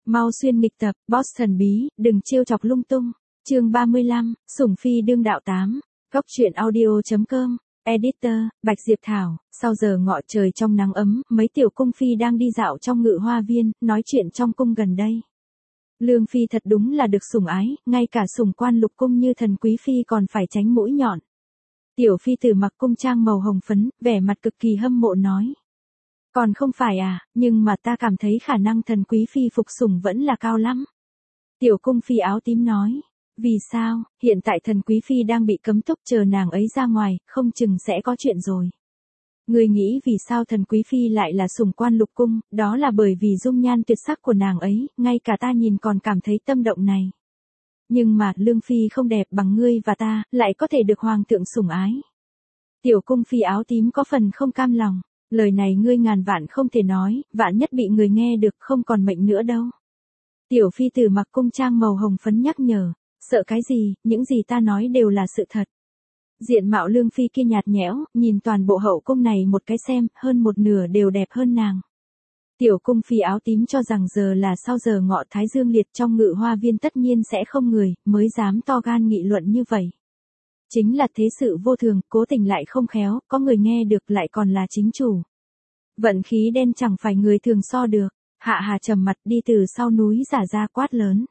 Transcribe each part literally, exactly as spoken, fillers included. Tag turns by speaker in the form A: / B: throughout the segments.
A: Mau xuyên nghịch tập, boss thần bí, đừng trêu chọc lung tung. Chương ba mươi lăm, Sủng Phi đương đạo tám. Góc truyện audio chấm com. Editor, Bạch Diệp Thảo. Sau giờ ngọ trời trong nắng ấm, mấy tiểu cung phi đang đi dạo trong ngự hoa viên, nói chuyện trong cung gần đây. Lương Phi thật đúng là được sủng ái, ngay cả sủng quan lục cung như thần quý phi còn phải tránh mũi nhọn. Tiểu phi tử mặc cung trang màu hồng phấn, vẻ mặt cực kỳ hâm mộ nói. Còn không phải à, nhưng mà ta cảm thấy khả năng thần quý phi phục sủng vẫn là cao lắm. Tiểu cung phi áo tím nói. Vì sao, hiện tại thần quý phi đang bị cấm túc, chờ nàng ấy ra ngoài, không chừng sẽ có chuyện rồi. Người nghĩ vì sao thần quý phi lại là sủng quan lục cung, đó là bởi vì dung nhan tuyệt sắc của nàng ấy, ngay cả ta nhìn còn cảm thấy tâm động này. Nhưng mà, Lương Phi không đẹp bằng ngươi và ta, lại có thể được hoàng thượng sủng ái. Tiểu cung phi áo tím có phần không cam lòng, lời này ngươi ngàn vạn không thể nói, vạn nhất bị người nghe được không còn mệnh nữa đâu. Tiểu phi tử mặc cung trang màu hồng phấn nhắc nhở, sợ cái gì, những gì ta nói đều là sự thật. Diện mạo Lương Phi kia nhạt nhẽo, nhìn toàn bộ hậu cung này một cái xem, hơn một nửa đều đẹp hơn nàng. Tiểu cung phi áo tím cho rằng giờ là sau giờ ngọ thái dương liệt, trong ngự hoa viên tất nhiên sẽ không người, mới dám to gan nghị luận như vậy. Chính là thế sự vô thường, cố tình lại không khéo, có người nghe được lại còn là chính chủ. Vận khí đen chẳng phải người thường so được. Hạ Hà trầm mặt đi từ sau núi giả ra quát lớn.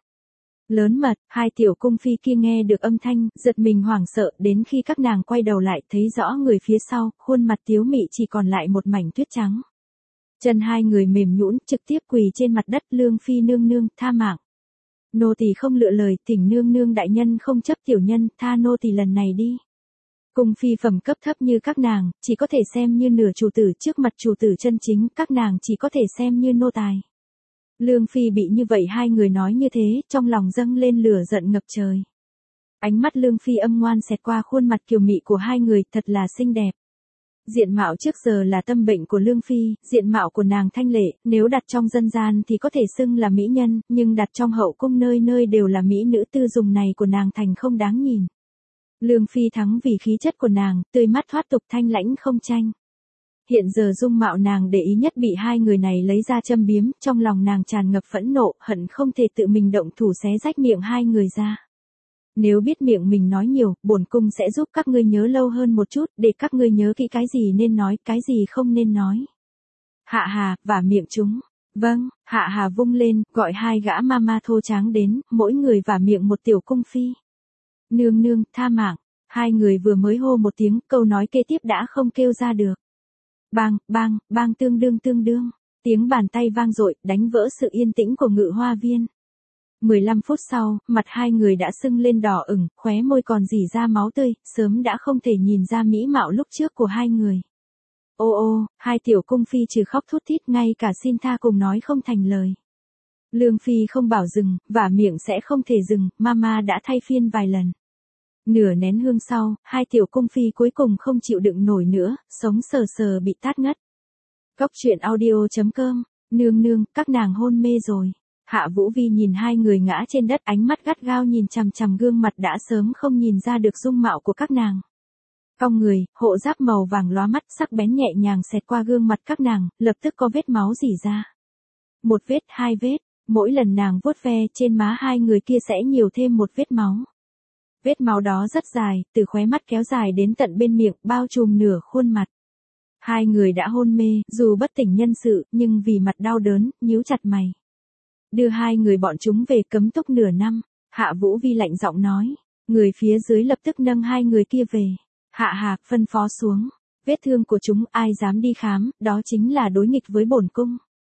A: Lớn mật, hai tiểu cung phi kia nghe được âm thanh, giật mình hoảng sợ, đến khi các nàng quay đầu lại thấy rõ người phía sau, khuôn mặt tiếu mị chỉ còn lại một mảnh tuyết trắng. Chân hai người mềm nhũn, trực tiếp quỳ trên mặt đất. Lương Phi nương nương, tha mạng. Nô tỳ không lựa lời, thỉnh nương nương đại nhân không chấp tiểu nhân, tha nô tỳ lần này đi. Cung phi phẩm cấp thấp như các nàng, chỉ có thể xem như nửa chủ tử, trước mặt chủ tử chân chính, các nàng chỉ có thể xem như nô tài. Lương Phi bị như vậy hai người nói như thế, trong lòng dâng lên lửa giận ngập trời. Ánh mắt Lương Phi âm ngoan xẹt qua khuôn mặt kiều mị của hai người, thật là xinh đẹp. Diện mạo trước giờ là tâm bệnh của Lương Phi, diện mạo của nàng thanh lệ, nếu đặt trong dân gian thì có thể xưng là mỹ nhân, nhưng đặt trong hậu cung nơi nơi đều là mỹ nữ, tư dùng này của nàng thành không đáng nhìn. Lương Phi thắng vì khí chất của nàng, tươi mắt thoát tục, thanh lãnh không tranh. Hiện giờ dung mạo nàng để ý nhất bị hai người này lấy ra châm biếm, trong lòng nàng tràn ngập phẫn nộ, hận không thể tự mình động thủ xé rách miệng hai người ra. Nếu biết miệng mình nói nhiều, bổn cung sẽ giúp các ngươi nhớ lâu hơn một chút, để các ngươi nhớ kỹ cái gì nên nói, cái gì không nên nói. Hạ Hà, vả miệng chúng. Vâng, Hạ Hà vung lên, gọi hai gã mama thô tráng đến, mỗi người vả miệng một tiểu cung phi. Nương nương, tha mạng. Hai người vừa mới hô một tiếng, câu nói kế tiếp đã không kêu ra được. Bang, bang, bang tương đương tương đương. Tiếng bàn tay vang dội, đánh vỡ sự yên tĩnh của ngự hoa viên. mười lăm phút sau, mặt hai người đã sưng lên đỏ ửng, khóe môi còn rỉ ra máu tươi, sớm đã không thể nhìn ra mỹ mạo lúc trước của hai người. Ô ô, hai tiểu cung phi trừ khóc thút thít, ngay cả xin tha cùng nói không thành lời. Lương Phi không bảo dừng, vả miệng sẽ không thể dừng, mama đã thay phiên vài lần. Nửa nén hương sau, hai tiểu cung phi cuối cùng không chịu đựng nổi nữa, sống sờ sờ bị tát ngất. Góc truyện audio chấm com. Nương nương, các nàng hôn mê rồi. Hạ Vũ Vi nhìn hai người ngã trên đất, ánh mắt gắt gao nhìn chằm chằm gương mặt đã sớm không nhìn ra được dung mạo của các nàng. Cong người, hộ giáp màu vàng lóa mắt, sắc bén nhẹ nhàng xẹt qua gương mặt các nàng, lập tức có vết máu rỉ ra. Một vết, hai vết, mỗi lần nàng vuốt ve trên má hai người kia sẽ nhiều thêm một vết máu. Vết máu đó rất dài, từ khóe mắt kéo dài đến tận bên miệng, bao trùm nửa khuôn mặt. Hai người đã hôn mê, dù bất tỉnh nhân sự, nhưng vì mặt đau đớn, nhíu chặt mày. Đưa hai người bọn chúng về cấm túc nửa năm, Hạ Vũ Vi lạnh giọng nói. Người phía dưới lập tức nâng hai người kia về. Hạ Hà phân phó xuống. Vết thương của chúng ai dám đi khám, đó chính là đối nghịch với bổn cung.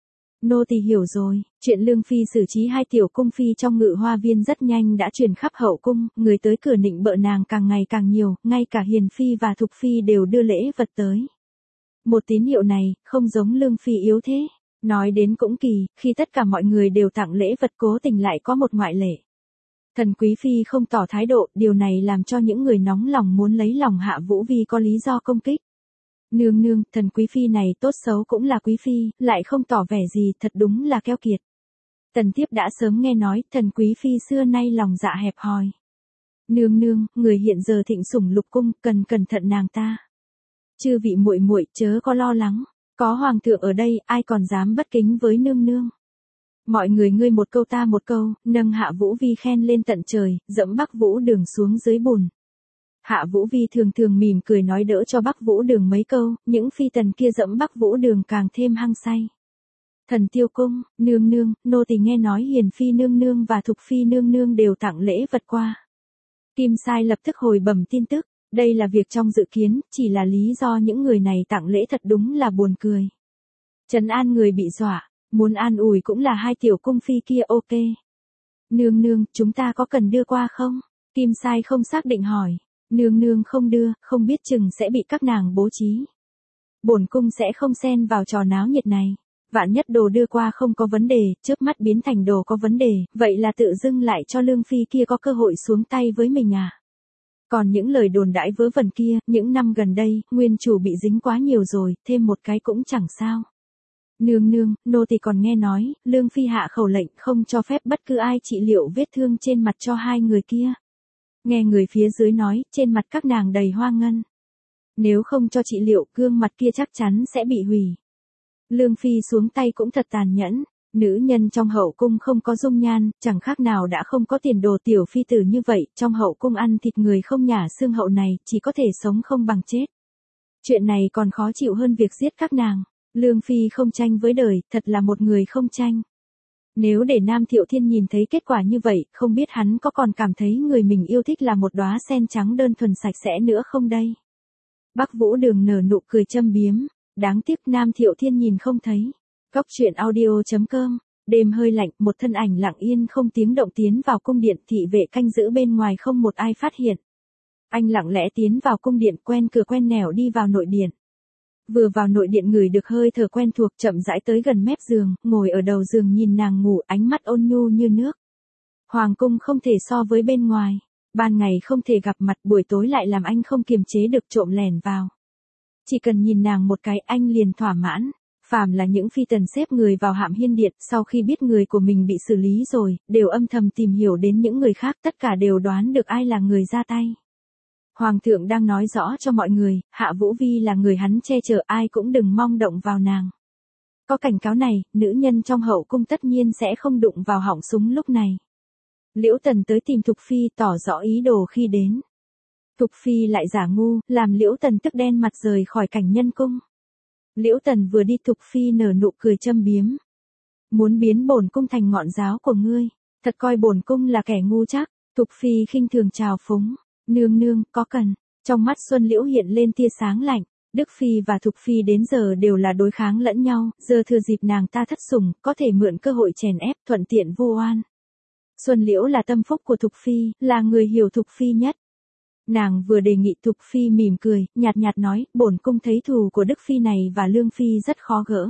A: Nô tỳ hiểu rồi, chuyện Lương Phi xử trí hai tiểu cung phi trong ngự hoa viên rất nhanh đã truyền khắp hậu cung, người tới cửa nịnh bợ nàng càng ngày càng nhiều, ngay cả Hiền Phi và Thục Phi đều đưa lễ vật tới. Một tín hiệu này, không giống Lương Phi yếu thế. Nói đến cũng kỳ, khi tất cả mọi người đều tặng lễ vật cố tình lại có một ngoại lệ. Thần Quý Phi không tỏ thái độ, điều này làm cho những người nóng lòng muốn lấy lòng Hạ Vũ Vi có lý do công kích. Nương nương, thần Quý Phi này tốt xấu cũng là Quý Phi, lại không tỏ vẻ gì, thật đúng là keo kiệt. Tần Thiếp đã sớm nghe nói, thần Quý Phi xưa nay lòng dạ hẹp hòi. Nương nương, người hiện giờ thịnh sủng lục cung, cần cẩn thận nàng ta. Chư vị muội muội chớ có lo lắng, có hoàng thượng ở đây, ai còn dám bất kính với nương nương. Mọi người ngươi một câu ta một câu, nâng Hạ Vũ Vi khen lên tận trời, dẫm Bắc Vũ Đường xuống dưới bùn. Hạ Vũ Vi thường thường mỉm cười nói đỡ cho Bắc Vũ Đường mấy câu, những phi tần kia dẫm Bắc Vũ Đường càng thêm hăng say. Thần Tiêu Cung, nương nương, nô tỳ nghe nói Hiền Phi nương nương và Thục Phi nương nương đều tặng lễ vật qua. Kim Sai lập tức hồi bẩm tin tức, đây là việc trong dự kiến, chỉ là lý do những người này tặng lễ thật đúng là buồn cười. Trấn an người bị dọa, muốn an ủi cũng là hai tiểu cung phi kia ok. Nương nương, chúng ta có cần đưa qua không? Kim Sai không xác định hỏi. Nương nương không đưa, không biết chừng sẽ bị các nàng bố trí. Bổn cung sẽ không xen vào trò náo nhiệt này. Vạn nhất đồ đưa qua không có vấn đề, trước mắt biến thành đồ có vấn đề, vậy là tự dưng lại cho Lương Phi kia có cơ hội xuống tay với mình à. Còn những lời đồn đãi vớ vẩn kia, những năm gần đây, nguyên chủ bị dính quá nhiều rồi, thêm một cái cũng chẳng sao. Nương nương, nô tỳ còn nghe nói, Lương Phi hạ khẩu lệnh không cho phép bất cứ ai trị liệu vết thương trên mặt cho hai người kia. Nghe người phía dưới nói, trên mặt các nàng đầy hoa ngân. Nếu không cho trị liệu, gương mặt kia chắc chắn sẽ bị hủy. Lương Phi xuống tay cũng thật tàn nhẫn, nữ nhân trong hậu cung không có dung nhan, chẳng khác nào đã không có tiền đồ tiểu phi tử như vậy, trong hậu cung ăn thịt người không nhả xương hậu này, chỉ có thể sống không bằng chết. Chuyện này còn khó chịu hơn việc giết các nàng. Lương Phi không tranh với đời, thật là một người không tranh. Nếu để Nam Thiệu Thiên nhìn thấy kết quả như vậy, không biết hắn có còn cảm thấy người mình yêu thích là một đóa sen trắng đơn thuần sạch sẽ nữa không đây? Bắc Vũ Đường nở nụ cười châm biếm, đáng tiếc Nam Thiệu Thiên nhìn không thấy. Góc truyện audio chấm com, đêm hơi lạnh, một thân ảnh lặng yên không tiếng động tiến vào cung điện, thị vệ canh giữ bên ngoài không một ai phát hiện. Anh lặng lẽ tiến vào cung điện, quen cửa quen nẻo đi vào nội điện. Vừa vào nội điện ngửi được hơi thở quen thuộc, chậm rãi tới gần mép giường, ngồi ở đầu giường nhìn nàng ngủ, ánh mắt ôn nhu như nước. Hoàng cung không thể so với bên ngoài, ban ngày không thể gặp mặt, buổi tối lại làm anh không kiềm chế được trộm lẻn vào. Chỉ cần nhìn nàng một cái anh liền thỏa mãn. Phàm là những phi tần xếp người vào Hạm Hiên Điện, sau khi biết người của mình bị xử lý rồi, đều âm thầm tìm hiểu đến những người khác, tất cả đều đoán được ai là người ra tay. Hoàng thượng đang nói rõ cho mọi người, Hạ Vũ Vi là người hắn che chở, ai cũng đừng mong động vào nàng. Có cảnh cáo này, nữ nhân trong hậu cung tất nhiên sẽ không đụng vào họng súng lúc này. Liễu Tần tới tìm Thục Phi tỏ rõ ý đồ khi đến. Thục Phi lại giả ngu, làm Liễu Tần tức đen mặt rời khỏi cảnh nhân cung. Liễu Tần vừa đi Thục Phi nở nụ cười châm biếm. Muốn biến bổn cung thành ngọn giáo của ngươi, thật coi bổn cung là kẻ ngu chắc. Thục Phi khinh thường trào phúng. Nương nương, có cần. Trong mắt Xuân Liễu hiện lên tia sáng lạnh. Đức Phi và Thục Phi đến giờ đều là đối kháng lẫn nhau, giờ thừa dịp nàng ta thất sủng, có thể mượn cơ hội chèn ép, thuận tiện vu oan. Xuân Liễu là tâm phúc của Thục Phi, là người hiểu Thục Phi nhất. Nàng vừa đề nghị, Thục Phi mỉm cười, nhạt nhạt nói, bổn cung thấy thù của Đức Phi này và Lương Phi rất khó gỡ.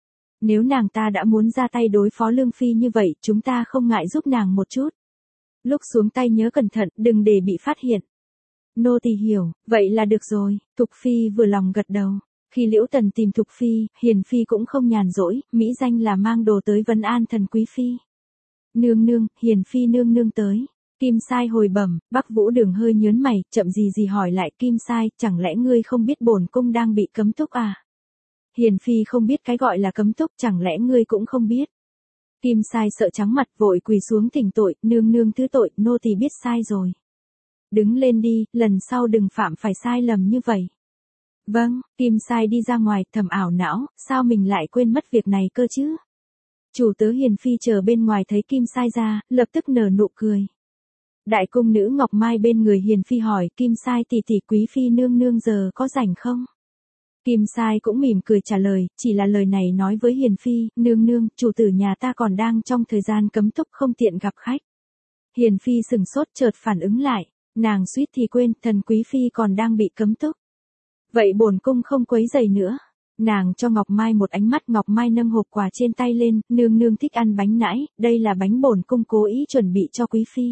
A: Nếu nàng ta đã muốn ra tay đối phó Lương Phi như vậy, chúng ta không ngại giúp nàng một chút. Lúc xuống tay nhớ cẩn thận, đừng để bị phát hiện. Nô tỳ hiểu, vậy là được rồi. Thục Phi vừa lòng gật đầu. Khi Liễu Tần tìm Thục Phi, Hiền Phi cũng không nhàn rỗi, mỹ danh là mang đồ tới vấn an thần quý phi. Nương nương, Hiền Phi nương nương tới. Kim Sai hồi bẩm, Bắc Vũ Đường hơi nhớn mày, chậm gì gì hỏi lại, Kim Sai, chẳng lẽ ngươi không biết bổn cung đang bị cấm túc à? Hiền Phi không biết cái gọi là cấm túc, chẳng lẽ ngươi cũng không biết? Kim Sai sợ trắng mặt, vội quỳ xuống thỉnh tội, nương nương thứ tội, nô tỳ biết sai rồi. Đứng lên đi, lần sau đừng phạm phải sai lầm như vậy. Vâng, Kim Sai đi ra ngoài, thầm ảo não, sao mình lại quên mất việc này cơ chứ? Chủ tớ Hiền Phi chờ bên ngoài thấy Kim Sai ra, lập tức nở nụ cười. Đại cung nữ Ngọc Mai bên người Hiền Phi hỏi, Kim Sai tỷ tỷ, quý phi nương nương giờ có rảnh không? Kim Sai cũng mỉm cười trả lời, chỉ là lời này nói với Hiền Phi, nương nương, chủ tử nhà ta còn đang trong thời gian cấm túc không tiện gặp khách. Hiền Phi sừng sốt chợt phản ứng lại, nàng suýt thì quên, thần quý phi còn đang bị cấm túc. Vậy bổn cung không quấy rầy nữa. Nàng cho Ngọc Mai một ánh mắt, Ngọc Mai nâng hộp quà trên tay lên, nương nương thích ăn bánh nãi, đây là bánh bổn cung cố ý chuẩn bị cho quý phi.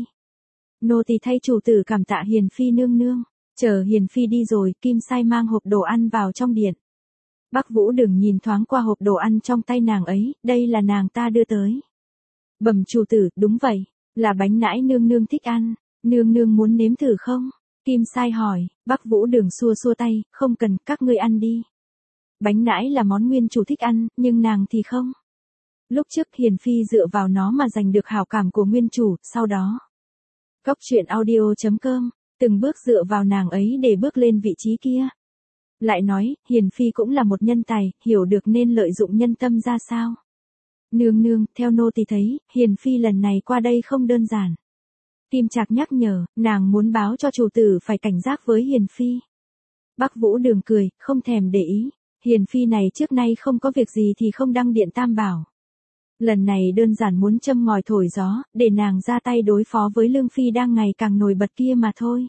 A: Nô tỳ thay chủ tử cảm tạ Hiền Phi nương nương. Chờ Hiền Phi đi rồi, Kim Sai mang hộp đồ ăn vào trong điện. Bắc Vũ Đường nhìn thoáng qua hộp đồ ăn trong tay nàng ấy, đây là nàng ta đưa tới. Bẩm chủ tử, đúng vậy, là bánh nãi nương nương thích ăn, nương nương muốn nếm thử không? Kim Sai hỏi, Bắc Vũ Đường xua xua tay, không cần, các ngươi ăn đi. Bánh nãi là món nguyên chủ thích ăn, nhưng nàng thì không. Lúc trước Hiền Phi dựa vào nó mà giành được hảo cảm của nguyên chủ, sau đó. Góc truyện audio.com, từng bước dựa vào nàng ấy để bước lên vị trí kia. Lại nói, Hiền Phi cũng là một nhân tài, hiểu được nên lợi dụng nhân tâm ra sao. Nương nương, theo nô tỳ thấy, Hiền Phi lần này qua đây không đơn giản. Kim Trạc nhắc nhở, nàng muốn báo cho chủ tử phải cảnh giác với Hiền Phi. Bắc Vũ Đường cười, không thèm để ý. Hiền Phi này trước nay không có việc gì thì không đăng điện tam bảo. Lần này đơn giản muốn châm ngòi thổi gió, để nàng ra tay đối phó với Lương Phi đang ngày càng nổi bật kia mà thôi.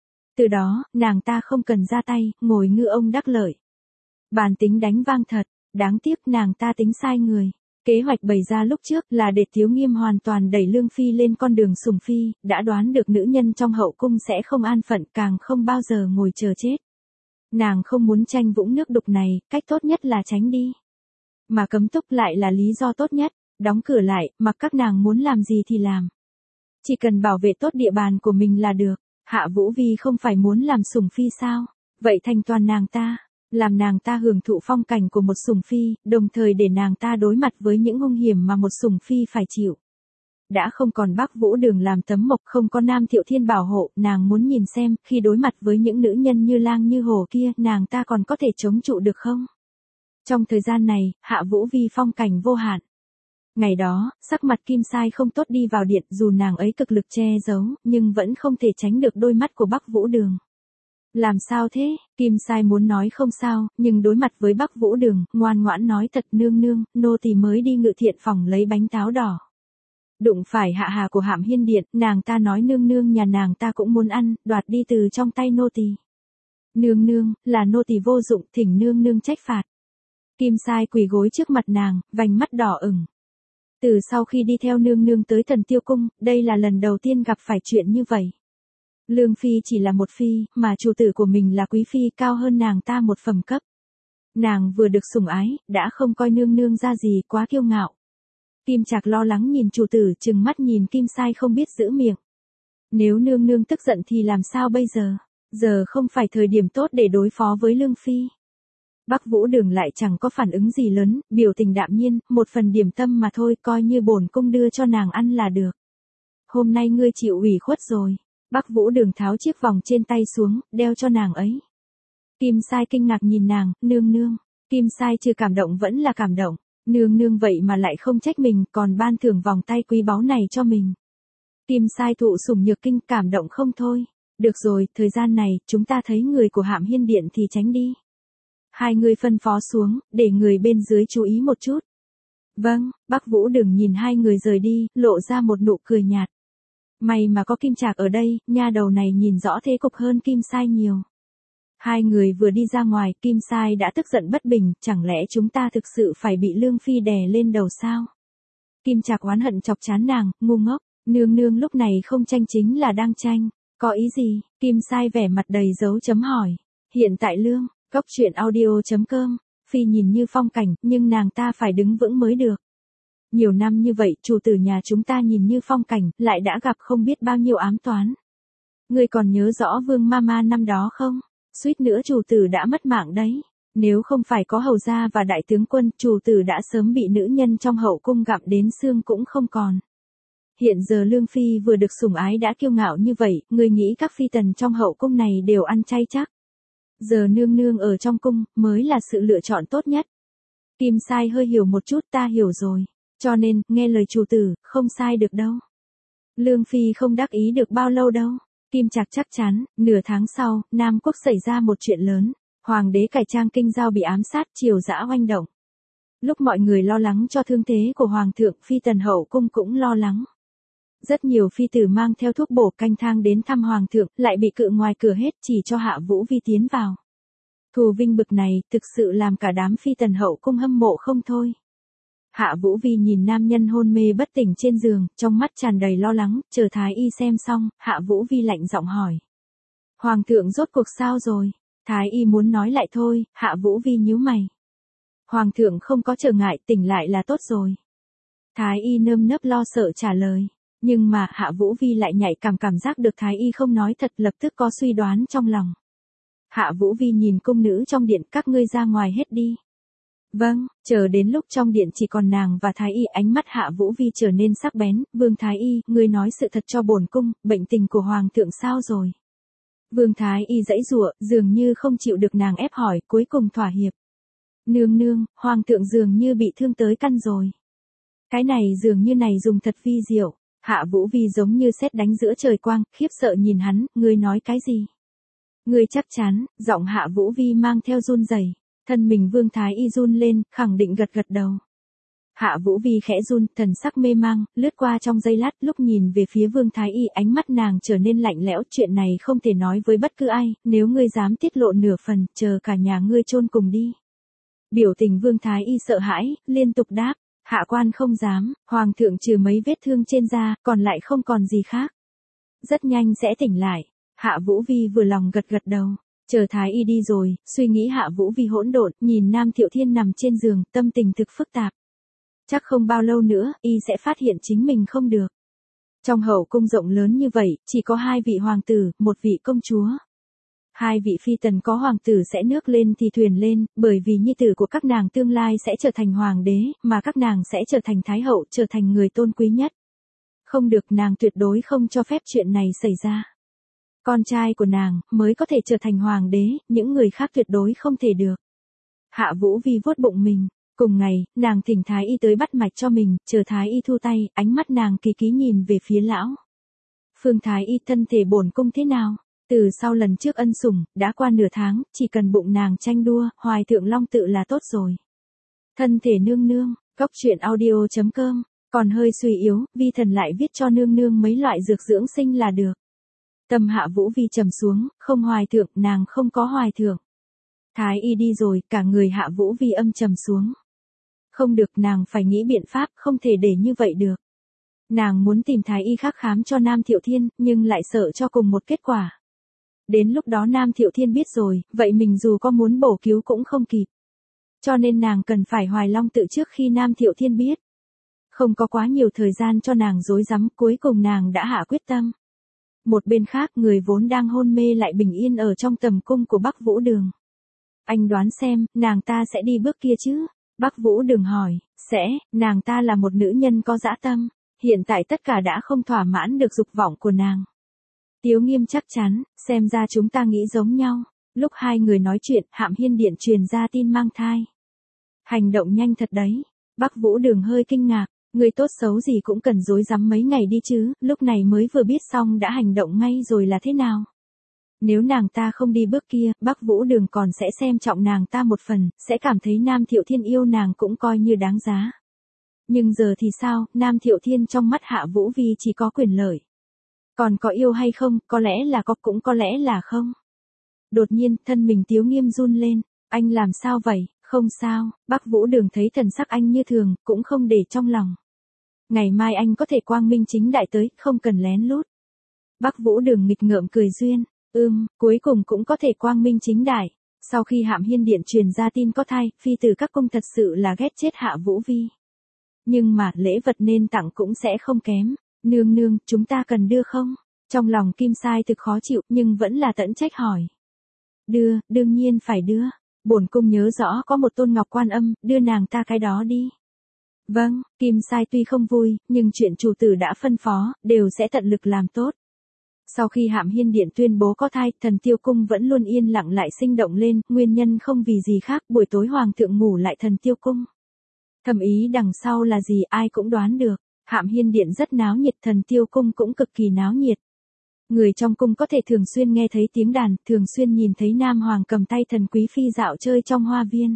A: Từ đó, nàng ta không cần ra tay, ngồi ngư ông đắc lợi. Bản tính đánh vang thật, đáng tiếc nàng ta tính sai người. Kế hoạch bày ra lúc trước là để Thiếu Nghiêm hoàn toàn đẩy Lương Phi lên con đường sủng phi, đã đoán được nữ nhân trong hậu cung sẽ không an phận, càng không bao giờ ngồi chờ chết. Nàng không muốn tranh vũng nước đục này, cách tốt nhất là tránh đi. Mà cấm túc lại là lý do tốt nhất, đóng cửa lại, mặc các nàng muốn làm gì thì làm. Chỉ cần bảo vệ tốt địa bàn của mình là được. Hạ Vũ Vi không phải muốn làm sủng phi sao? Vậy thành toàn nàng ta, làm nàng ta hưởng thụ phong cảnh của một sủng phi, đồng thời để nàng ta đối mặt với những hung hiểm mà một sủng phi phải chịu. Đã không còn Bắc Vũ Đường làm tấm mộc, không có Nam Thiệu Thiên bảo hộ, nàng muốn nhìn xem, khi đối mặt với những nữ nhân như lang như hồ kia, nàng ta còn có thể chống trụ được không? Trong thời gian này, Hạ Vũ Vi phong cảnh vô hạn. Ngày đó, sắc mặt Kim Sai không tốt đi vào điện, dù nàng ấy cực lực che giấu, nhưng vẫn không thể tránh được đôi mắt của Bắc Vũ Đường. Làm sao thế? Kim Sai muốn nói không sao, nhưng đối mặt với Bắc Vũ Đường, ngoan ngoãn nói thật, nương nương, nô tỳ mới đi ngự thiện phòng lấy bánh táo đỏ. Đụng phải hạ hà của Hạm Hiên Điện, nàng ta nói nương nương nhà nàng ta cũng muốn ăn, đoạt đi từ trong tay nô tỳ. Nương nương, là nô tỳ vô dụng, thỉnh nương nương trách phạt. Kim Sai quỳ gối trước mặt nàng, vành mắt đỏ ửng. Từ sau khi đi theo nương nương tới Thần Tiêu Cung, đây là lần đầu tiên gặp phải chuyện như vậy. Lương Phi chỉ là một phi, mà chủ tử của mình là quý phi, cao hơn nàng ta một phẩm cấp. Nàng vừa được sủng ái, đã không coi nương nương ra gì, quá kiêu ngạo. Kim Trạc lo lắng nhìn chủ tử, trừng mắt nhìn Kim Sai không biết giữ miệng. Nếu nương nương tức giận thì làm sao bây giờ? Giờ không phải thời điểm tốt để đối phó với Lương Phi. Bắc Vũ Đường lại chẳng có phản ứng gì lớn, biểu tình đạm nhiên, một phần điểm tâm mà thôi, coi như bổn cung đưa cho nàng ăn là được. Hôm nay ngươi chịu ủy khuất rồi. Bắc Vũ Đường tháo chiếc vòng trên tay xuống, đeo cho nàng ấy. Kim Sai kinh ngạc nhìn nàng, nương nương. Kim Sai chưa cảm động vẫn là cảm động. Nương nương vậy mà lại không trách mình, còn ban thưởng vòng tay quý báu này cho mình. Kim Sai thụ sủng nhược kinh, cảm động không thôi. Được rồi, thời gian này, chúng ta thấy người của Hạm Hiên Điện thì tránh đi. Hai người phân phó xuống, để người bên dưới chú ý một chút. Vâng, Bắc Vũ Đường nhìn hai người rời đi, lộ ra một nụ cười nhạt. May mà có Kim Trạc ở đây, nha đầu này nhìn rõ thế cục hơn Kim Sai nhiều. Hai người vừa đi ra ngoài, Kim Sai đã tức giận bất bình, chẳng lẽ chúng ta thực sự phải bị Lương Phi đè lên đầu sao? Kim Trạc oán hận chọc chán nàng, ngu ngốc, nương nương lúc này không tranh chính là đang tranh, có ý gì? Kim Sai vẻ mặt đầy dấu chấm hỏi. Hiện tại Lương, góc truyện audio.com, Phi nhìn như phong cảnh, nhưng nàng ta phải đứng vững mới được. Nhiều năm như vậy, chủ tử nhà chúng ta nhìn như phong cảnh, lại đã gặp không biết bao nhiêu ám toán. Ngươi còn nhớ rõ Vương Mama năm đó không? Suýt nữa chủ tử đã mất mạng đấy. Nếu không phải có hầu gia và đại tướng quân, chủ tử đã sớm bị nữ nhân trong hậu cung gặm đến xương cũng không còn. Hiện giờ Lương Phi vừa được sủng ái đã kiêu ngạo như vậy, ngươi nghĩ các phi tần trong hậu cung này đều ăn chay chắc. Giờ nương nương ở trong cung, mới là sự lựa chọn tốt nhất. Kim Sai hơi hiểu một chút, ta hiểu rồi. Cho nên, nghe lời chủ tử, không sai được đâu. Lương Phi không đắc ý được bao lâu đâu. Kim Trạc chắc chắn, nửa tháng sau, Nam Quốc xảy ra một chuyện lớn. Hoàng đế cải trang kinh giao bị ám sát, triều dã oanh động. Lúc mọi người lo lắng cho thương thế của Hoàng thượng, phi tần hậu cung cũng lo lắng. Rất nhiều phi tử mang theo thuốc bổ canh thang đến thăm Hoàng thượng, lại bị cự ngoài cửa hết, chỉ cho Hạ Vũ Vi tiến vào. Thù vinh bực này, thực sự làm cả đám phi tần hậu cung hâm mộ không thôi. Hạ Vũ Vi nhìn nam nhân hôn mê bất tỉnh trên giường, trong mắt tràn đầy lo lắng, chờ Thái Y xem xong, Hạ Vũ Vi lạnh giọng hỏi. Hoàng thượng rốt cuộc sao rồi? Thái Y muốn nói lại thôi, Hạ Vũ Vi nhíu mày. Hoàng thượng không có trở ngại, tỉnh lại là tốt rồi. Thái Y nơm nớp lo sợ trả lời. Nhưng mà Hạ Vũ Vi lại nhạy cảm cảm giác được Thái Y không nói thật, lập tức có suy đoán trong lòng. Hạ Vũ Vi nhìn cung nữ trong điện, các ngươi ra ngoài hết đi. Vâng, chờ đến lúc trong điện chỉ còn nàng và Thái Y, ánh mắt Hạ Vũ Vi trở nên sắc bén. Vương Thái Y, ngươi nói sự thật cho bổn cung, bệnh tình của Hoàng thượng sao rồi? Vương Thái Y giãy giụa, dường như không chịu được nàng ép hỏi, cuối cùng thỏa hiệp. Nương nương, Hoàng thượng dường như bị thương tới căn rồi. Cái này dường như này dùng thật vi diệu. Hạ Vũ Vi giống như sét đánh giữa trời quang, khiếp sợ nhìn hắn, ngươi nói cái gì? Ngươi chắc chắn? Giọng Hạ Vũ Vi mang theo run rẩy. Thân mình Vương Thái Y run lên, khẳng định gật gật đầu. Hạ Vũ Vi khẽ run, thần sắc mê mang, lướt qua trong giây lát, lúc nhìn về phía Vương Thái Y, ánh mắt nàng trở nên lạnh lẽo, chuyện này không thể nói với bất cứ ai, nếu ngươi dám tiết lộ nửa phần, chờ cả nhà ngươi chôn cùng đi. Biểu tình Vương Thái Y sợ hãi, liên tục đáp, hạ quan không dám, Hoàng thượng trừ mấy vết thương trên da, còn lại không còn gì khác. Rất nhanh sẽ tỉnh lại. Hạ Vũ Vi vừa lòng gật gật đầu. Chờ Thái Y đi rồi, suy nghĩ Hạ Vũ Vi hỗn độn, nhìn Nam Thiệu Thiên nằm trên giường, tâm tình thực phức tạp. Chắc không bao lâu nữa, y sẽ phát hiện chính mình không được. Trong hậu cung rộng lớn như vậy, chỉ có hai vị hoàng tử, một vị công chúa. Hai vị phi tần có hoàng tử sẽ nước lên thì thuyền lên, bởi vì nhi tử của các nàng tương lai sẽ trở thành hoàng đế, mà các nàng sẽ trở thành thái hậu, trở thành người tôn quý nhất. Không được, nàng tuyệt đối không cho phép chuyện này xảy ra. Con trai của nàng mới có thể trở thành hoàng đế, những người khác tuyệt đối không thể được. Hạ Vũ Vi vuốt bụng mình. Cùng ngày, nàng thỉnh Thái Y tới bắt mạch cho mình, chờ Thái Y thu tay, ánh mắt nàng kỳ ký nhìn về phía lão. Phương Thái Y, thân thể bổn cung thế nào? Từ sau lần trước ân sủng, đã qua nửa tháng, chỉ cần bụng nàng tranh đua, hoài thượng long tự là tốt rồi. Thân thể nương nương, góc truyện audio chấm com, còn hơi suy yếu, vi thần lại viết cho nương nương mấy loại dược dưỡng sinh là được. Tâm Hạ Vũ Vi trầm xuống, không hoài thượng, nàng không có hoài thượng. Thái Y đi rồi, cả người Hạ Vũ Vi âm trầm xuống. Không được, nàng phải nghĩ biện pháp, không thể để như vậy được. Nàng muốn tìm Thái Y khác khám cho Nam Thiệu Thiên, nhưng lại sợ cho cùng một kết quả. Đến lúc đó Nam Thiệu Thiên biết rồi, vậy mình dù có muốn bổ cứu cũng không kịp. Cho nên nàng cần phải hoài long tự trước khi Nam Thiệu Thiên biết. Không có quá nhiều thời gian cho nàng rối rắm, cuối cùng nàng đã hạ quyết tâm. Một bên khác, người vốn đang hôn mê lại bình yên ở trong tầm cung của Bắc Vũ Đường. Anh đoán xem, nàng ta sẽ đi bước kia chứ? Bắc Vũ Đường hỏi, sẽ, nàng ta là một nữ nhân có dã tâm, hiện tại tất cả đã không thỏa mãn được dục vọng của nàng. Tiếu Nghiêm chắc chắn, xem ra chúng ta nghĩ giống nhau. Lúc hai người nói chuyện, Hạm Hiên Điện truyền ra tin mang thai. Hành động nhanh thật đấy. Bắc Vũ Đường hơi kinh ngạc, người tốt xấu gì cũng cần dối rắm mấy ngày đi chứ, lúc này mới vừa biết xong đã hành động ngay rồi là thế nào? Nếu nàng ta không đi bước kia, Bắc Vũ Đường còn sẽ xem trọng nàng ta một phần, sẽ cảm thấy Nam Thiệu Thiên yêu nàng cũng coi như đáng giá. Nhưng giờ thì sao, Nam Thiệu Thiên trong mắt Hạ Vũ Vi chỉ có quyền lợi. Còn có yêu hay không, có lẽ là có cũng có lẽ là không. Đột nhiên, thân mình Tiếu Nghiêm run lên, anh làm sao vậy? Không sao, Bắc Vũ Đường thấy thần sắc anh như thường, cũng không để trong lòng. Ngày mai anh có thể quang minh chính đại tới, không cần lén lút. Bắc Vũ Đường nghịch ngợm cười duyên. Ừm, cuối cùng cũng có thể quang minh chính đại. Sau khi Hạm Hiên Điện truyền ra tin có thai, phi tử các cung thật sự là ghét chết Hạ Vũ Vi. Nhưng mà, lễ vật nên tặng cũng sẽ không kém. Nương nương, chúng ta cần đưa không? Trong lòng Kim Sai thực khó chịu, nhưng vẫn là tẫn trách hỏi. Đưa, đương nhiên phải đưa. Bổn cung nhớ rõ có một tôn ngọc quan âm, đưa nàng ta cái đó đi. Vâng, Kim Sai tuy không vui, nhưng chuyện chủ tử đã phân phó, đều sẽ tận lực làm tốt. Sau khi Hạm Hiên Điện tuyên bố có thai, Thần Tiêu Cung vẫn luôn yên lặng lại sinh động lên, nguyên nhân không vì gì khác, buổi tối Hoàng thượng ngủ lại Thần Tiêu Cung. Thầm ý đằng sau là gì ai cũng đoán được, Hạm Hiên Điện rất náo nhiệt, Thần Tiêu Cung cũng cực kỳ náo nhiệt. Người trong cung có thể thường xuyên nghe thấy tiếng đàn, thường xuyên nhìn thấy Nam Hoàng cầm tay Thần Quý Phi dạo chơi trong hoa viên.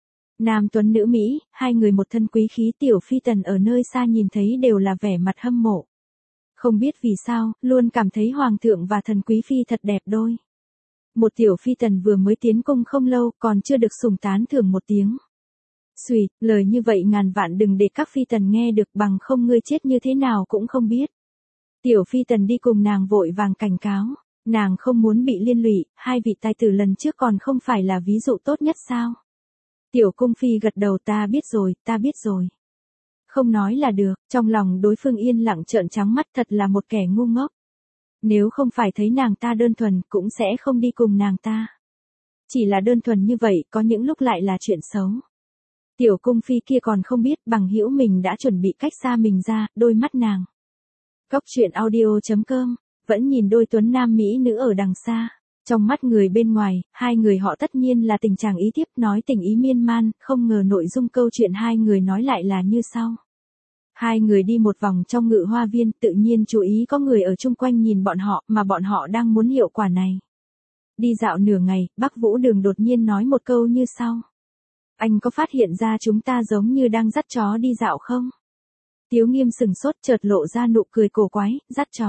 A: Nam tuấn nữ Mỹ, hai người một thân quý khí, tiểu phi tần ở nơi xa nhìn thấy đều là vẻ mặt hâm mộ. Không biết vì sao, luôn cảm thấy Hoàng thượng và Thần Quý Phi thật đẹp đôi. Một tiểu phi tần vừa mới tiến cung không lâu, còn chưa được sủng tán thưởng một tiếng. Xùy, lời như vậy ngàn vạn đừng để các phi tần nghe được, bằng không ngươi chết như thế nào cũng không biết. Tiểu phi tần đi cùng nàng vội vàng cảnh cáo, nàng không muốn bị liên lụy, hai vị tài tử lần trước còn không phải là ví dụ tốt nhất sao? Tiểu cung phi gật đầu, ta biết rồi, ta biết rồi. Không nói là được, trong lòng đối phương yên lặng trợn trắng mắt, thật là một kẻ ngu ngốc. Nếu không phải thấy nàng ta đơn thuần, cũng sẽ không đi cùng nàng ta. Chỉ là đơn thuần như vậy, có những lúc lại là chuyện xấu. Tiểu cung phi kia còn không biết bằng hữu mình đã chuẩn bị cách xa mình ra, đôi mắt nàng. Góc truyện audio.com, vẫn nhìn đôi tuấn nam mỹ nữ ở đằng xa. Trong mắt người bên ngoài, hai người họ tất nhiên là tình chàng ý tiếp nói tình ý miên man, không ngờ nội dung câu chuyện hai người nói lại là như sau. Hai người đi một vòng trong ngự hoa viên, tự nhiên chú ý có người ở chung quanh nhìn bọn họ, mà bọn họ đang muốn hiệu quả này. Đi dạo nửa ngày, Bắc Vũ Đường đột nhiên nói một câu như sau. Anh có phát hiện ra chúng ta giống như đang dắt chó đi dạo không? Tiếu Nghiêm sừng sốt chợt lộ ra nụ cười cổ quái, dắt chó.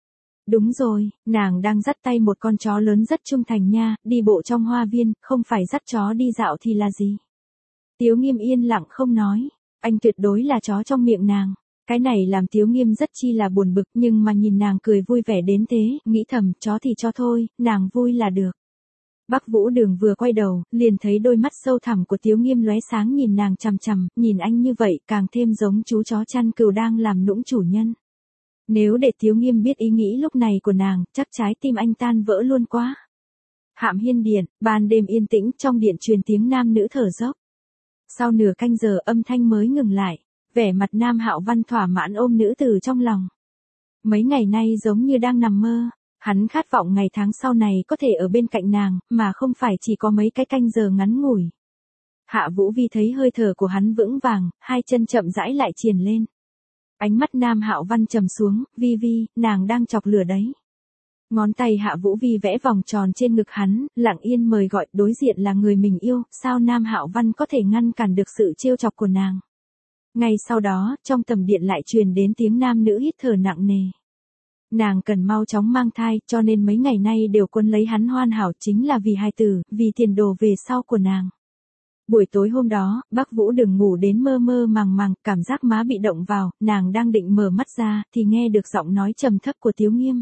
A: Đúng rồi, nàng đang dắt tay một con chó lớn rất trung thành nha, đi bộ trong hoa viên, không phải dắt chó đi dạo thì là gì? Tiếu Nghiêm yên lặng không nói, anh tuyệt đối là chó trong miệng nàng. Cái này làm Tiếu Nghiêm rất chi là buồn bực, nhưng mà nhìn nàng cười vui vẻ đến thế, nghĩ thầm, chó thì cho thôi, nàng vui là được. Bắc Vũ Đường vừa quay đầu, liền thấy đôi mắt sâu thẳm của Tiếu Nghiêm lóe sáng nhìn nàng chằm chằm, nhìn anh như vậy càng thêm giống chú chó chăn cừu đang làm nũng chủ nhân. Nếu để Tiếu Nghiêm biết ý nghĩ lúc này của nàng, chắc trái tim anh tan vỡ luôn quá. Hạm Hiên Điện, ban đêm yên tĩnh, trong điện truyền tiếng nam nữ thở dốc. Sau nửa canh giờ âm thanh mới ngừng lại, vẻ mặt Nam Hạo Văn thỏa mãn ôm nữ tử trong lòng. Mấy ngày nay giống như đang nằm mơ, hắn khát vọng ngày tháng sau này có thể ở bên cạnh nàng, mà không phải chỉ có mấy cái canh giờ ngắn ngủi. Hạ Vũ Vi thấy hơi thở của hắn vững vàng, hai chân chậm rãi lại triền lên. Ánh mắt Nam Hạo Văn trầm xuống, Vi Vi, nàng đang chọc lửa đấy. Ngón tay Hạ Vũ Vi vẽ vòng tròn trên ngực hắn, lặng yên mời gọi, đối diện là người mình yêu, sao Nam Hạo Văn có thể ngăn cản được sự trêu chọc của nàng. Ngay sau đó, trong tầm điện lại truyền đến tiếng nam nữ hít thở nặng nề. Nàng cần mau chóng mang thai, cho nên mấy ngày nay đều quấn lấy hắn hoàn hảo, chính là vì hài tử, vì tiền đồ về sau của nàng. Buổi tối hôm đó, Bắc Vũ Đường ngủ đến mơ mơ màng màng, cảm giác má bị động vào, nàng đang định mở mắt ra, thì nghe được giọng nói trầm thấp của Tiếu Nghiêm.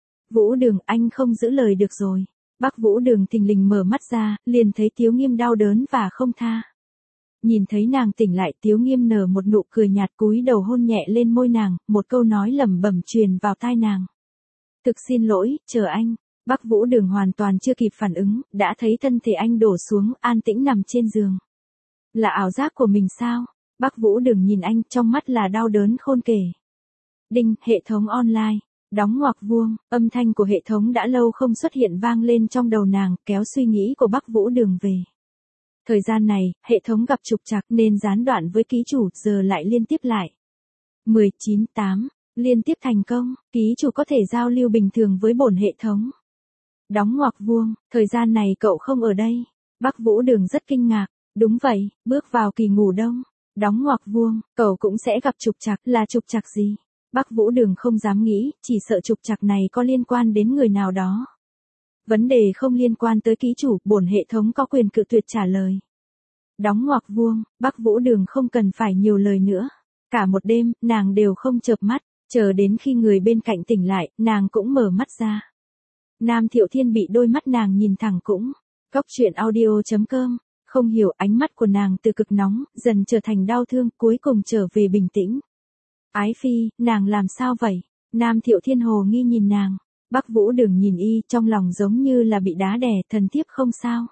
A: Vũ Đường, anh không giữ lời được rồi. Bắc Vũ Đường thình lình mở mắt ra, liền thấy Tiếu Nghiêm đau đớn và không tha. Nhìn thấy nàng tỉnh lại, Tiếu Nghiêm nở một nụ cười nhạt, cúi đầu hôn nhẹ lên môi nàng, một câu nói lẩm bẩm truyền vào tai nàng. Thực xin lỗi, chờ anh. Bắc Vũ Đường hoàn toàn chưa kịp phản ứng, đã thấy thân thể anh đổ xuống, an tĩnh nằm trên giường. Là ảo giác của mình sao? Bắc Vũ Đường nhìn anh, trong mắt là đau đớn khôn kể. Đinh, hệ thống online. Đóng ngoặc vuông, âm thanh của hệ thống đã lâu không xuất hiện vang lên trong đầu nàng, kéo suy nghĩ của Bắc Vũ Đường về. Thời gian này, hệ thống gặp trục trặc nên gián đoạn với ký chủ, giờ lại liên tiếp lại. mười chín tám, liên tiếp thành công, ký chủ có thể giao lưu bình thường với bổn hệ thống. Đóng ngoặc vuông, thời gian này cậu không ở đây. Bắc Vũ Đường rất kinh ngạc, đúng vậy, bước vào kỳ ngủ đông. Đóng ngoặc vuông, cậu cũng sẽ gặp trục trặc, là trục trặc gì? Bắc Vũ Đường không dám nghĩ, chỉ sợ trục trặc này có liên quan đến người nào đó. Vấn đề không liên quan tới ký chủ, bổn hệ thống có quyền cự tuyệt trả lời. Đóng ngoặc vuông, Bắc Vũ Đường không cần phải nhiều lời nữa. Cả một đêm, nàng đều không chợp mắt, chờ đến khi người bên cạnh tỉnh lại, nàng cũng mở mắt ra. Nam Thiệu Thiên bị đôi mắt nàng nhìn thẳng cũng. Góc truyện audio.com, không hiểu ánh mắt của nàng từ cực nóng, dần trở thành đau thương, cuối cùng trở về bình tĩnh. Ái Phi, nàng làm sao vậy? Nam Thiệu Thiên hồ nghi nhìn nàng. Bắc Vũ Đường nhìn y, trong lòng giống như là bị đá đè, thần thiếp không sao.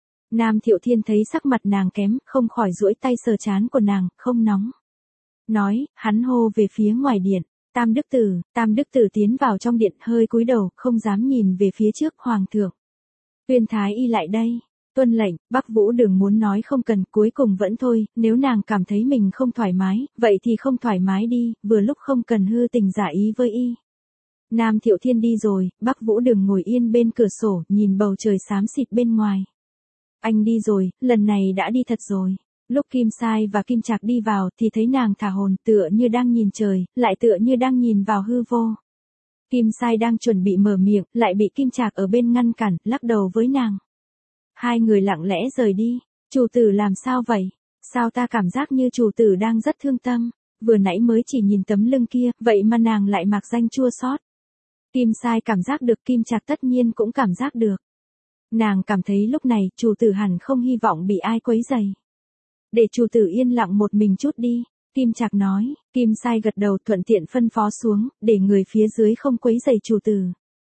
A: Nam Thiệu Thiên thấy sắc mặt nàng kém, không khỏi duỗi tay sờ trán của nàng, không nóng. Nói, hắn hô về phía ngoài điện. Tam Đức Tử, Tam Đức Tử tiến vào trong điện, hơi cúi đầu, không dám nhìn về phía trước, Hoàng thượng. Uyên Thái Y lại đây. Tuân lệnh, Bắc Vũ Đường muốn nói không cần, cuối cùng vẫn thôi, nếu nàng cảm thấy mình không thoải mái, vậy thì không thoải mái đi, vừa lúc không cần hư tình giả ý với y. Nam Thiệu Thiên đi rồi, Bắc Vũ Đường ngồi yên bên cửa sổ, nhìn bầu trời xám xịt bên ngoài. Anh đi rồi, lần này đã đi thật rồi. Lúc Kim Sai và Kim Trạc đi vào thì thấy nàng thả hồn, tựa như đang nhìn trời, lại tựa như đang nhìn vào hư vô. Kim Sai đang chuẩn bị mở miệng, lại bị Kim Trạc ở bên ngăn cản, lắc đầu với nàng. Hai người lặng lẽ rời đi. Chủ tử làm sao vậy? Sao ta cảm giác như chủ tử đang rất thương tâm, vừa nãy mới chỉ nhìn tấm lưng kia, vậy mà nàng lại mạc danh chua xót. Kim Sai cảm giác được, Kim Trạc tất nhiên cũng cảm giác được. Nàng cảm thấy lúc này, chủ tử hẳn không hy vọng bị ai quấy rầy. Để chủ tử yên lặng một mình chút đi, Kim Trạc nói. Kim Sai gật đầu thuận tiện phân phó xuống, để người phía dưới không quấy rầy chủ tử.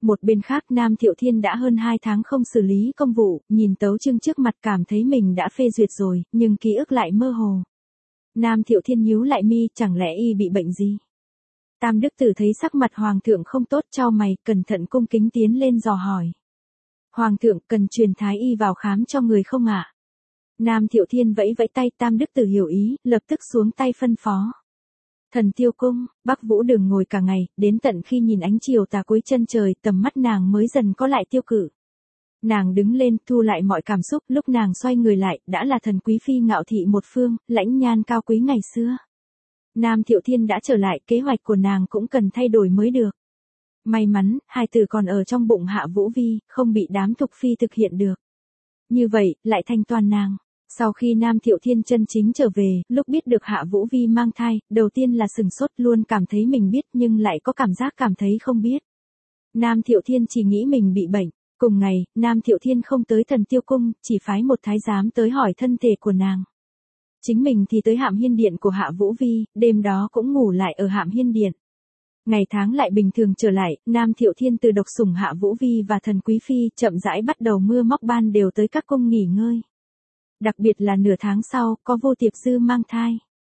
A: Một bên khác Nam Thiệu Thiên đã hơn hai tháng không xử lý công vụ, nhìn tấu chương trước mặt cảm thấy mình đã phê duyệt rồi, nhưng ký ức lại mơ hồ. Nam Thiệu Thiên nhíu lại mi, chẳng lẽ y bị bệnh gì? Tam Đức Tử thấy sắc mặt Hoàng thượng không tốt, chau mày, cẩn thận cung kính tiến lên dò hỏi. Hoàng thượng, cần truyền thái y vào khám cho người không ạ? Nam Thiệu Thiên vẫy vẫy tay, Tam Đức Tử hiểu ý, lập tức xuống tay phân phó. Thần Tiêu Cung, Bắc Vũ Đường ngồi cả ngày, đến tận khi nhìn ánh chiều tà cuối chân trời, tầm mắt nàng mới dần có lại tiêu cự. Nàng đứng lên, thu lại mọi cảm xúc, lúc nàng xoay người lại, đã là thần quý phi ngạo thị một phương, lãnh nhan cao quý ngày xưa. Nam Thiệu Thiên đã trở lại, kế hoạch của nàng cũng cần thay đổi mới được. May mắn, hai tử còn ở trong bụng Hạ Vũ Vi, không bị đám thục phi thực hiện được. Như vậy, lại thanh toàn nàng. Sau khi Nam Thiệu Thiên chân chính trở về, lúc biết được Hạ Vũ Vi mang thai, đầu tiên là sừng sốt, luôn cảm thấy mình biết nhưng lại có cảm giác cảm thấy không biết. Nam Thiệu Thiên chỉ nghĩ mình bị bệnh. Cùng ngày, Nam Thiệu Thiên không tới Thần Tiêu Cung, chỉ phái một thái giám tới hỏi thân thể của nàng. Chính mình thì tới Hạm Hiên Điện của Hạ Vũ Vi, đêm đó cũng ngủ lại ở Hạm Hiên Điện. Ngày tháng lại bình thường trở lại, Nam Thiệu Thiên từ độc sủng Hạ Vũ Vi và thần quý phi, chậm rãi bắt đầu mưa móc ban đều tới các cung nghỉ ngơi. Đặc biệt là nửa tháng sau, có Vô Tiệp Dư mang thai.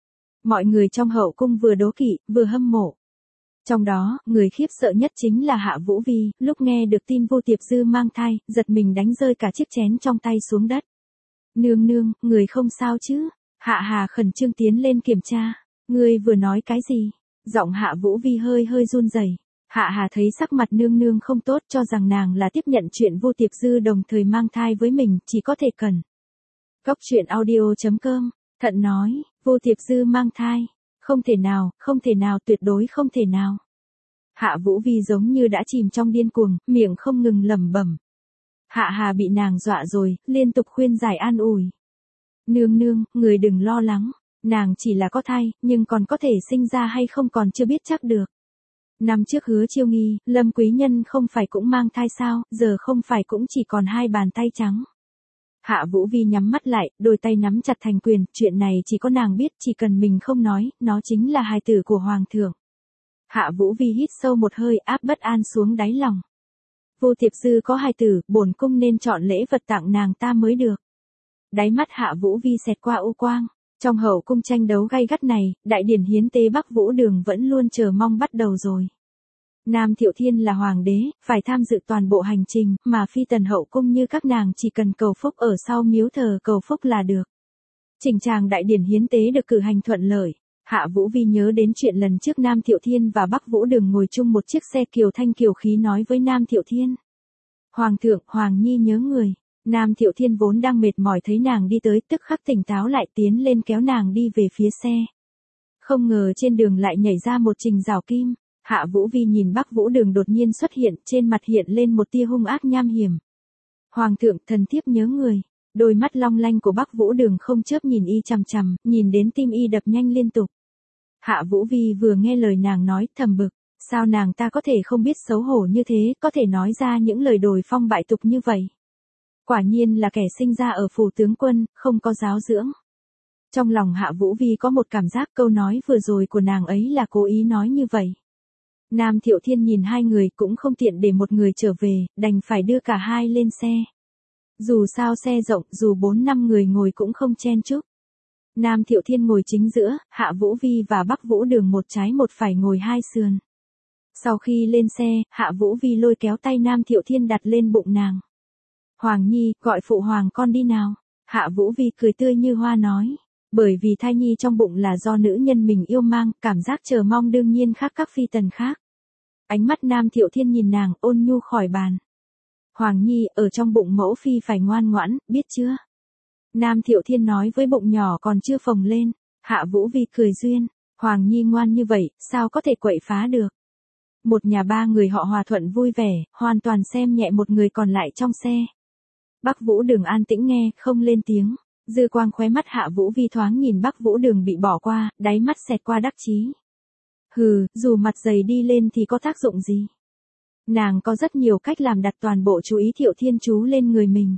A: Mọi người trong hậu cung vừa đố kỵ, vừa hâm mộ. Trong đó, người khiếp sợ nhất chính là Hạ Vũ Vi, lúc nghe được tin Vô Tiệp Dư mang thai, giật mình đánh rơi cả chiếc chén trong tay xuống đất. Nương nương, người không sao chứ? Hạ Hà khẩn trương tiến lên kiểm tra. Ngươi vừa nói cái gì? Giọng Hạ Vũ Vi hơi hơi run rẩy. Hạ Hà thấy sắc mặt nương nương không tốt, cho rằng nàng là tiếp nhận chuyện Vô Tiệp Dư đồng thời mang thai với mình, chỉ có thể cần. Góc truyện audio chấm com, Thận nói, Vô Tiệp Dư mang thai. Không thể nào, không thể nào, tuyệt đối không thể nào. Hạ Vũ Vi giống như đã chìm trong điên cuồng, miệng không ngừng lẩm bẩm. Hạ Hà bị nàng dọa rồi, liên tục khuyên giải an ủi. Nương nương, người đừng lo lắng, nàng chỉ là có thai, nhưng còn có thể sinh ra hay không còn chưa biết chắc được. Năm trước Hứa Chiêu Nghi, Lâm Quý Nhân không phải cũng mang thai sao, giờ không phải cũng chỉ còn hai bàn tay trắng. Hạ Vũ Vi nhắm mắt lại, đôi tay nắm chặt thành quyền, chuyện này chỉ có nàng biết, chỉ cần mình không nói, nó chính là hài tử của Hoàng thượng. Hạ Vũ Vi hít sâu một hơi, áp bất an xuống đáy lòng. Vô Tiệp Dư có hài tử, bổn cung nên chọn lễ vật tặng nàng ta mới được. Đáy mắt Hạ Vũ Vi xẹt qua u quang. Trong hậu cung tranh đấu gay gắt này, đại điển hiến tế Bắc Vũ Đường vẫn luôn chờ mong bắt đầu rồi. Nam Thiệu Thiên là hoàng đế, phải tham dự toàn bộ hành trình, mà phi tần hậu cung như các nàng chỉ cần cầu phúc ở sau miếu thờ cầu phúc là được. Chỉnh tràng đại điển hiến tế được cử hành thuận lợi. Hạ Vũ Vi nhớ đến chuyện lần trước Nam Thiệu Thiên và Bắc Vũ Đường ngồi chung một chiếc xe kiều thanh kiều khí nói với Nam Thiệu Thiên. Hoàng thượng, Hoàng Nhi nhớ người. Nam Thiệu Thiên vốn đang mệt mỏi thấy nàng đi tới, tức khắc tỉnh táo lại tiến lên kéo nàng đi về phía xe. Không ngờ trên đường lại nhảy ra một Trình Giảo Kim. Hạ Vũ Vi nhìn Bắc Vũ Đường đột nhiên xuất hiện, trên mặt hiện lên một tia hung ác nham hiểm. Hoàng thượng, thần thiếp nhớ người. Đôi mắt long lanh của Bắc Vũ Đường không chớp nhìn y chằm chằm, nhìn đến tim y đập nhanh liên tục. Hạ Vũ Vi vừa nghe lời nàng nói, thầm bực, sao nàng ta có thể không biết xấu hổ như thế, có thể nói ra những lời đồi phong bại tục như vậy. Quả nhiên là kẻ sinh ra ở phủ tướng quân, không có giáo dưỡng. Trong lòng Hạ Vũ Vi có một cảm giác câu nói vừa rồi của nàng ấy là cố ý nói như vậy. Nam Thiệu Thiên nhìn hai người cũng không tiện để một người trở về, đành phải đưa cả hai lên xe. Dù sao xe rộng, dù bốn năm người ngồi cũng không chen chúc. Nam Thiệu Thiên ngồi chính giữa, Hạ Vũ Vi và Bắc Vũ Đường một trái một phải ngồi hai sườn. Sau khi lên xe, Hạ Vũ Vi lôi kéo tay Nam Thiệu Thiên đặt lên bụng nàng. Hoàng Nhi, gọi phụ hoàng con đi nào. Hạ Vũ Vi cười tươi như hoa nói. Bởi vì thai nhi trong bụng là do nữ nhân mình yêu mang, cảm giác chờ mong đương nhiên khác các phi tần khác. Ánh mắt Nam Thiệu Thiên nhìn nàng, ôn nhu khỏi bàn. Hoàng Nhi, ở trong bụng mẫu phi phải ngoan ngoãn, biết chưa? Nam Thiệu Thiên nói với bụng nhỏ còn chưa phồng lên. Hạ Vũ Vi cười duyên. Hoàng Nhi ngoan như vậy, sao có thể quậy phá được? Một nhà ba người họ hòa thuận vui vẻ, hoàn toàn xem nhẹ một người còn lại trong xe. Bắc Vũ Đường an tĩnh nghe, không lên tiếng. Dư quang khóe mắt Hạ Vũ Vi thoáng nhìn Bắc Vũ Đường bị bỏ qua, đáy mắt xẹt qua đắc chí. Hừ, dù mặt dày đi lên thì có tác dụng gì? Nàng có rất nhiều cách làm đặt toàn bộ chú ý Thiệu Thiên chú lên người mình.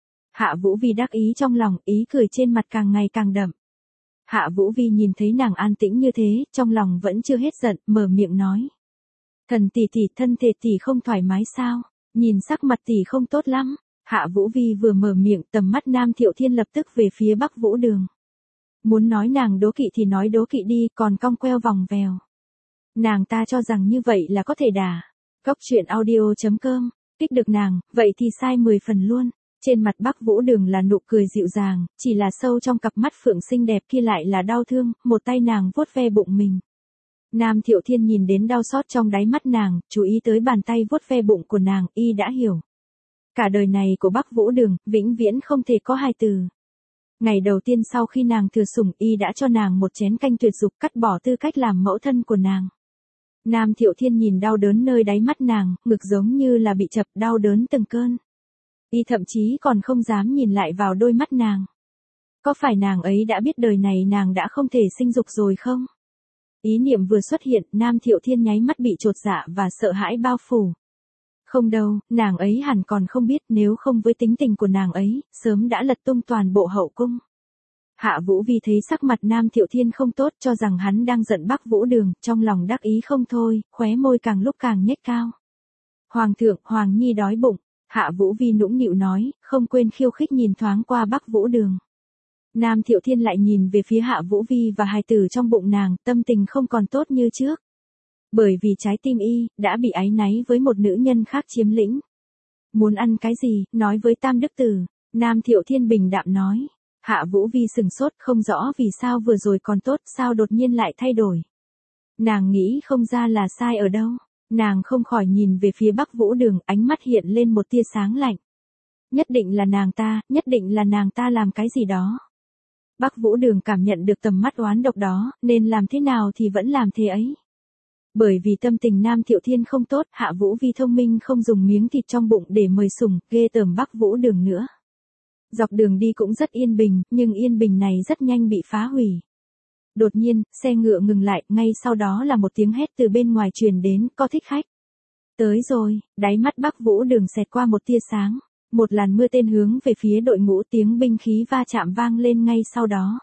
A: Hạ Vũ Vi đắc ý trong lòng, ý cười trên mặt càng ngày càng đậm. Hạ Vũ Vi nhìn thấy nàng an tĩnh như thế, trong lòng vẫn chưa hết giận, mở miệng nói. Thần tỷ tỷ, thân thể tỷ không thoải mái sao? Nhìn sắc mặt tỷ không tốt lắm. Hạ Vũ Vi vừa mở miệng, tầm mắt Nam Thiệu Thiên lập tức về phía Bắc Vũ Đường. Muốn nói nàng đố kỵ thì nói đố kỵ đi, còn cong queo vòng vèo. Nàng ta cho rằng như vậy là có thể đả. Cóc truyện audio chấm com, kích được nàng, vậy thì sai mười phần luôn. Trên mặt Bắc Vũ Đường là nụ cười dịu dàng, chỉ là sâu trong cặp mắt phượng xinh đẹp kia lại là đau thương, một tay nàng vuốt ve bụng mình. Nam Thiệu Thiên nhìn đến đau xót trong đáy mắt nàng, chú ý tới bàn tay vuốt ve bụng của nàng, y đã hiểu. Cả đời này của Bắc Vũ Đường, vĩnh viễn không thể có hai từ. Ngày đầu tiên sau khi nàng thừa sủng, y đã cho nàng một chén canh tuyệt dục, cắt bỏ tư cách làm mẫu thân của nàng. Nam Thiệu Thiên nhìn đau đớn nơi đáy mắt nàng, ngực giống như là bị chập, đau đớn từng cơn. Y thậm chí còn không dám nhìn lại vào đôi mắt nàng. Có phải nàng ấy đã biết đời này nàng đã không thể sinh dục rồi không? Ý niệm vừa xuất hiện, Nam Thiệu Thiên nháy mắt bị chột dạ và sợ hãi bao phủ. Không đâu, nàng ấy hẳn còn không biết, nếu không với tính tình của nàng ấy, sớm đã lật tung toàn bộ hậu cung. Hạ Vũ Vi thấy sắc mặt Nam Thiệu Thiên không tốt, cho rằng hắn đang giận Bắc Vũ Đường, trong lòng đắc ý không thôi, khóe môi càng lúc càng nhếch cao. Hoàng thượng, Hoàng Nhi đói bụng. Hạ Vũ Vi nũng nịu nói, không quên khiêu khích nhìn thoáng qua Bắc Vũ Đường. Nam Thiệu Thiên lại nhìn về phía Hạ Vũ Vi và hài tử trong bụng nàng, tâm tình không còn tốt như trước. Bởi vì trái tim y, đã bị áy náy với một nữ nhân khác chiếm lĩnh. Muốn ăn cái gì, nói với Tam Đức Tử. Nam Thiệu Thiên bình đạm nói. Hạ Vũ Vi sừng sốt, không rõ vì sao vừa rồi còn tốt, sao đột nhiên lại thay đổi. Nàng nghĩ không ra là sai ở đâu. Nàng không khỏi nhìn về phía Bắc Vũ Đường, ánh mắt hiện lên một tia sáng lạnh. Nhất định là nàng ta, nhất định là nàng ta làm cái gì đó. Bắc Vũ Đường cảm nhận được tầm mắt oán độc đó, nên làm thế nào thì vẫn làm thế ấy. Bởi vì tâm tình Nam Thiệu Thiên không tốt, Hạ Vũ Vi thông minh không dùng miếng thịt trong bụng để mời sủng, ghê tởm Bắc Vũ Đường nữa. Dọc đường đi cũng rất yên bình, nhưng yên bình này rất nhanh bị phá hủy. Đột nhiên, xe ngựa ngừng lại, ngay sau đó là một tiếng hét từ bên ngoài truyền đến, có thích khách. Tới rồi, đáy mắt Bắc Vũ Đường xẹt qua một tia sáng, một làn mưa tên hướng về phía đội ngũ, tiếng binh khí va chạm vang lên ngay sau đó.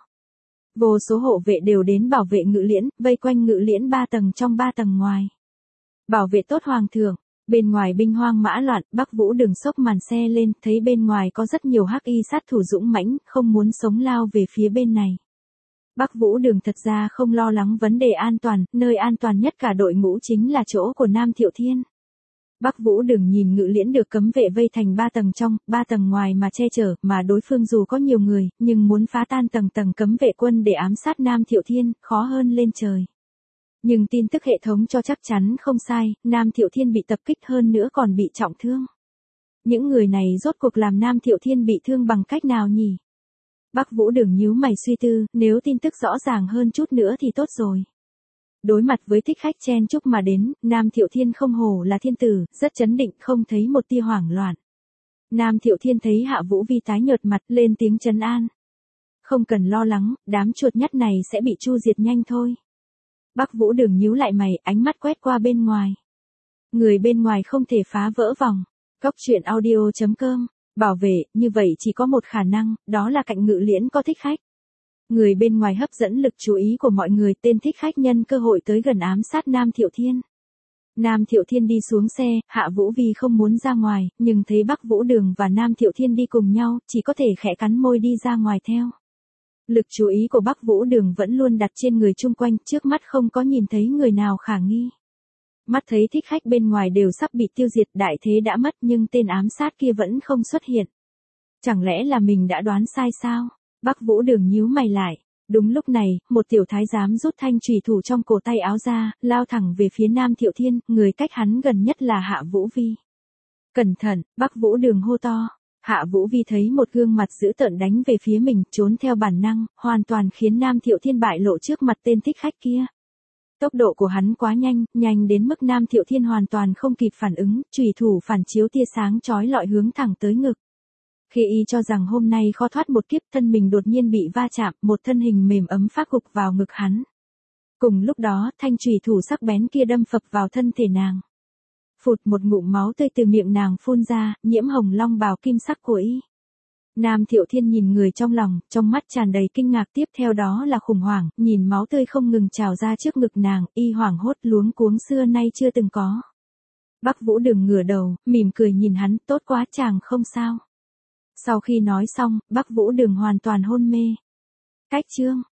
A: Vô số hộ vệ đều đến bảo vệ ngự liễn, vây quanh ngự liễn ba tầng trong ba tầng ngoài. Bảo vệ tốt hoàng thượng. Bên ngoài binh hoang mã loạn, Bắc Vũ Đường xốc màn xe lên, thấy bên ngoài có rất nhiều hắc y sát thủ dũng mãnh, không muốn sống lao về phía bên này. Bắc Vũ Đường thật ra không lo lắng vấn đề an toàn, nơi an toàn nhất cả đội ngũ chính là chỗ của Nam Thiệu Thiên. Bắc Vũ Đường nhìn ngự liễn được cấm vệ vây thành ba tầng trong, ba tầng ngoài mà che chở, mà đối phương dù có nhiều người, nhưng muốn phá tan tầng tầng cấm vệ quân để ám sát Nam Thiệu Thiên, khó hơn lên trời. Nhưng tin tức hệ thống cho chắc chắn không sai, Nam Thiệu Thiên bị tập kích hơn nữa còn bị trọng thương. Những người này rốt cuộc làm Nam Thiệu Thiên bị thương bằng cách nào nhỉ? Bắc Vũ Đường nhíu mày suy tư, nếu tin tức rõ ràng hơn chút nữa thì tốt rồi. Đối mặt với thích khách chen chúc mà đến, Nam Thiệu Thiên không hổ là thiên tử, rất chấn định, không thấy một tia hoảng loạn. Nam Thiệu Thiên thấy Hạ Vũ Vi tái nhợt mặt, lên tiếng trấn an. Không cần lo lắng, đám chuột nhắt này sẽ bị chu diệt nhanh thôi. Bắc Vũ Đường nhíu lại mày, ánh mắt quét qua bên ngoài. Người bên ngoài không thể phá vỡ vòng. Cóc truyện audio chấm com, bảo vệ, như vậy chỉ có một khả năng, đó là cạnh ngự liễn có thích khách. Người bên ngoài hấp dẫn lực chú ý của mọi người, tên thích khách nhân cơ hội tới gần ám sát Nam Thiệu Thiên. Nam Thiệu Thiên đi xuống xe, Hạ Vũ Vi không muốn ra ngoài, nhưng thấy Bắc Vũ Đường và Nam Thiệu Thiên đi cùng nhau, chỉ có thể khẽ cắn môi đi ra ngoài theo. Lực chú ý của Bắc Vũ Đường vẫn luôn đặt trên người chung quanh, trước mắt không có nhìn thấy người nào khả nghi. Mắt thấy thích khách bên ngoài đều sắp bị tiêu diệt, đại thế đã mất nhưng tên ám sát kia vẫn không xuất hiện. Chẳng lẽ là mình đã đoán sai sao? Bắc Vũ Đường nhíu mày lại. Đúng lúc này, một tiểu thái giám rút thanh chùy thủ trong cổ tay áo ra, lao thẳng về phía Nam Thiệu Thiên, người cách hắn gần nhất là Hạ Vũ Vi. Cẩn thận, Bắc Vũ Đường hô to. Hạ Vũ Vi thấy một gương mặt dữ tợn đánh về phía mình, trốn theo bản năng, hoàn toàn khiến Nam Thiệu Thiên bại lộ trước mặt tên thích khách kia. Tốc độ của hắn quá nhanh, nhanh đến mức Nam Thiệu Thiên hoàn toàn không kịp phản ứng, chùy thủ phản chiếu tia sáng chói lọi hướng thẳng tới ngực. Khi y cho rằng hôm nay khó thoát một kiếp, thân mình đột nhiên bị va chạm, một thân hình mềm ấm phát gục vào ngực hắn. Cùng lúc đó, thanh chùy thủ sắc bén kia đâm phập vào thân thể nàng. Phụt, một ngụm máu tươi từ miệng nàng phun ra, nhiễm hồng long bào kim sắc của y. Nam Thiệu Thiên nhìn người trong lòng, trong mắt tràn đầy kinh ngạc, tiếp theo đó là khủng hoảng, nhìn máu tươi không ngừng trào ra trước ngực nàng, y hoảng hốt luống cuống xưa nay chưa từng có. Bắc Vũ Đường ngửa đầu, mỉm cười nhìn hắn, tốt quá, chàng không sao. Sau khi nói xong, Bắc Vũ Đường hoàn toàn hôn mê. Cách chương